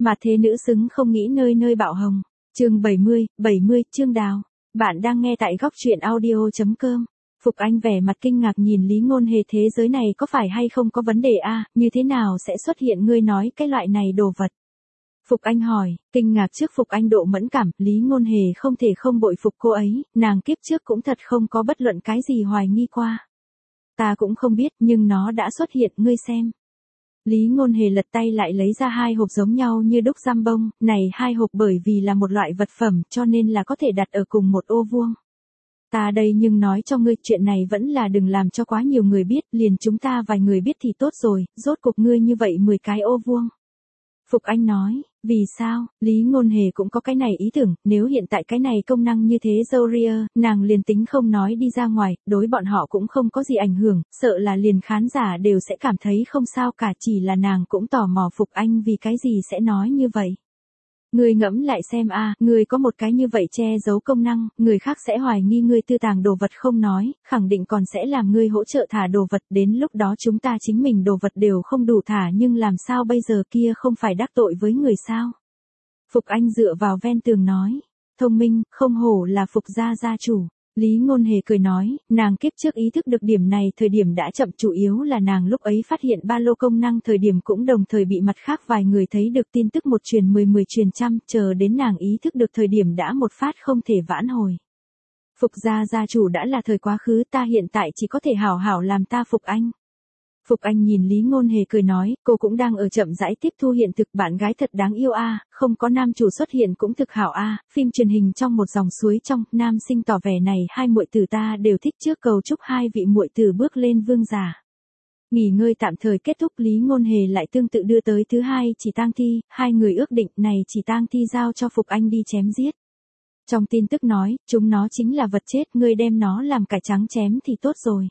Mà thế nữ xứng không nghĩ nơi nơi bạo hồng. Chương 70, chương Đào. Bạn đang nghe tại góc truyện audio.com. Phục Anh vẻ mặt kinh ngạc nhìn Lý Ngôn Hề, thế giới này có phải hay không có vấn đề a, như thế nào sẽ xuất hiện ngươi nói cái loại này đồ vật? Phục Anh hỏi, kinh ngạc trước Phục Anh độ mẫn cảm, Lý Ngôn Hề không thể không bội phục cô ấy, nàng kiếp trước cũng thật không có bất luận cái gì hoài nghi qua. Ta cũng không biết, nhưng nó đã xuất hiện, ngươi xem. Lý Ngôn Hề lật tay lại lấy ra hai hộp giống nhau như đúc giam bông, này hai hộp bởi vì là một loại vật phẩm cho nên là có thể đặt ở cùng một ô vuông. Ta đây nhưng nói cho ngươi, chuyện này vẫn là đừng làm cho quá nhiều người biết, liền chúng ta vài người biết thì tốt rồi, rốt cục ngươi như vậy 10 cái ô vuông. Phục Anh nói, vì sao, Lý Ngôn Hề cũng có cái này ý tưởng, nếu hiện tại cái này công năng như thế Zoria, nàng liền tính không nói đi ra ngoài, đối bọn họ cũng không có gì ảnh hưởng, sợ là liền khán giả đều sẽ cảm thấy không sao cả, chỉ là nàng cũng tò mò Phục Anh vì cái gì sẽ nói như vậy. Ngươi ngẫm lại xem a, ngươi có một cái như vậy che giấu công năng, người khác sẽ hoài nghi ngươi tư tàng đồ vật không nói, khẳng định còn sẽ làm ngươi hỗ trợ thả đồ vật, đến lúc đó chúng ta chính mình đồ vật đều không đủ thả, nhưng làm sao bây giờ, kia không phải đắc tội với người sao? Phục Anh dựa vào ven tường nói, thông minh, không hổ là Phục gia gia chủ. Lý Ngôn Hề cười nói, nàng kiếp trước ý thức được điểm này thời điểm đã chậm, chủ yếu là nàng lúc ấy phát hiện ba lô công năng thời điểm cũng đồng thời bị mặt khác vài người thấy được, tin tức một truyền 10 truyền trăm, chờ đến nàng ý thức được thời điểm đã một phát không thể vãn hồi. Phục gia gia chủ đã là thời quá khứ, ta hiện tại chỉ có thể hảo hảo làm ta Phục Anh. Phục Anh nhìn Lý Ngôn Hề cười nói, cô cũng đang ở chậm rãi tiếp thu hiện thực, bạn gái thật đáng yêu a, không có nam chủ xuất hiện cũng thực hảo a, phim truyền hình trong một dòng suối trong, nam sinh tỏ vẻ này hai muội tử ta đều thích, trước cầu chúc hai vị muội tử bước lên vương giả. Nghỉ ngơi tạm thời kết thúc, Lý Ngôn Hề lại tương tự đưa tới thứ hai chỉ tang thi, hai người ước định này chỉ tang thi giao cho Phục Anh đi chém giết. Trong tin tức nói, chúng nó chính là vật chết, ngươi đem nó làm cải trắng chém thì tốt rồi.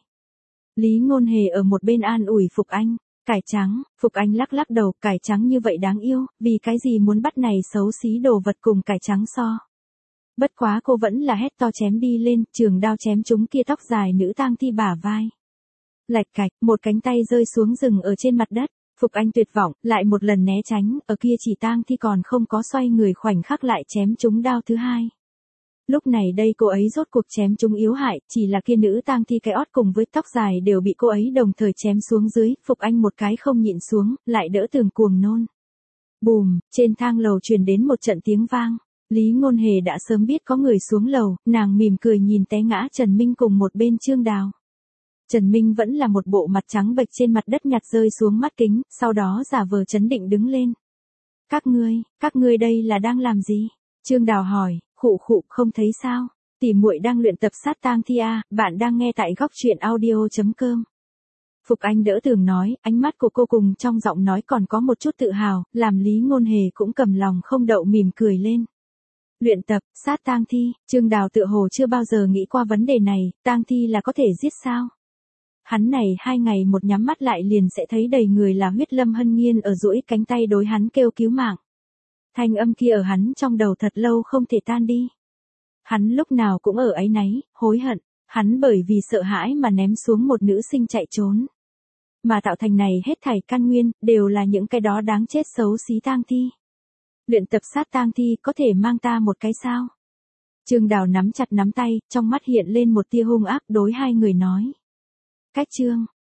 Lý Ngôn Hề ở một bên an ủi Phục Anh, cải trắng, Phục Anh lắc lắc đầu, cải trắng như vậy đáng yêu, vì cái gì muốn bắt này xấu xí đồ vật cùng cải trắng so. Bất quá cô vẫn là hét to chém đi lên, trường đao chém chúng kia tóc dài nữ tang thi bả vai. Lạch cạch, một cánh tay rơi xuống rừng ở trên mặt đất, Phục Anh tuyệt vọng, lại một lần né tránh, ở kia chỉ tang thi còn không có xoay người khoảnh khắc lại chém chúng đao thứ hai. Lúc này đây cô ấy rốt cuộc chém chúng yếu hại, chỉ là kia nữ tang thi cái ót cùng với tóc dài đều bị cô ấy đồng thời chém xuống dưới, Phục Anh một cái không nhịn xuống, lại đỡ tường cuồng nôn. Bùm, trên thang lầu truyền đến một trận tiếng vang, Lý Ngôn Hề đã sớm biết có người xuống lầu, nàng mỉm cười nhìn té ngã Trần Minh cùng một bên Trương Đào. Trần Minh vẫn là một bộ mặt trắng bệch trên mặt đất nhặt rơi xuống mắt kính, sau đó giả vờ trấn định đứng lên. Các ngươi đây là đang làm gì? Trương Đào hỏi. Khụ không thấy sao, tỷ muội đang luyện tập sát tang thi a, bạn đang nghe tại góc truyện audio.com. Phục Anh đỡ tường nói, ánh mắt của cô cùng trong giọng nói còn có một chút tự hào, làm Lý Ngôn Hề cũng cầm lòng không đậu mỉm cười lên. Luyện tập, sát tang thi, Trương Đào tựa hồ chưa bao giờ nghĩ qua vấn đề này, tang thi là có thể giết sao? Hắn này 2 ngày một nhắm mắt lại liền sẽ thấy đầy người là huyết, Lâm Hân Nhiên ở duỗi cánh tay đối hắn kêu cứu mạng. Thanh âm kia ở hắn trong đầu thật lâu không thể tan đi. Hắn lúc nào cũng ở áy náy, hối hận, hắn bởi vì sợ hãi mà ném xuống một nữ sinh chạy trốn. Mà tạo thành này hết thảy căn nguyên, đều là những cái đó đáng chết xấu xí tang thi. Luyện tập sát tang thi có thể mang ta một cái sao? Trương Đào nắm chặt nắm tay, trong mắt hiện lên một tia hung ác đối hai người nói. Cách Trương,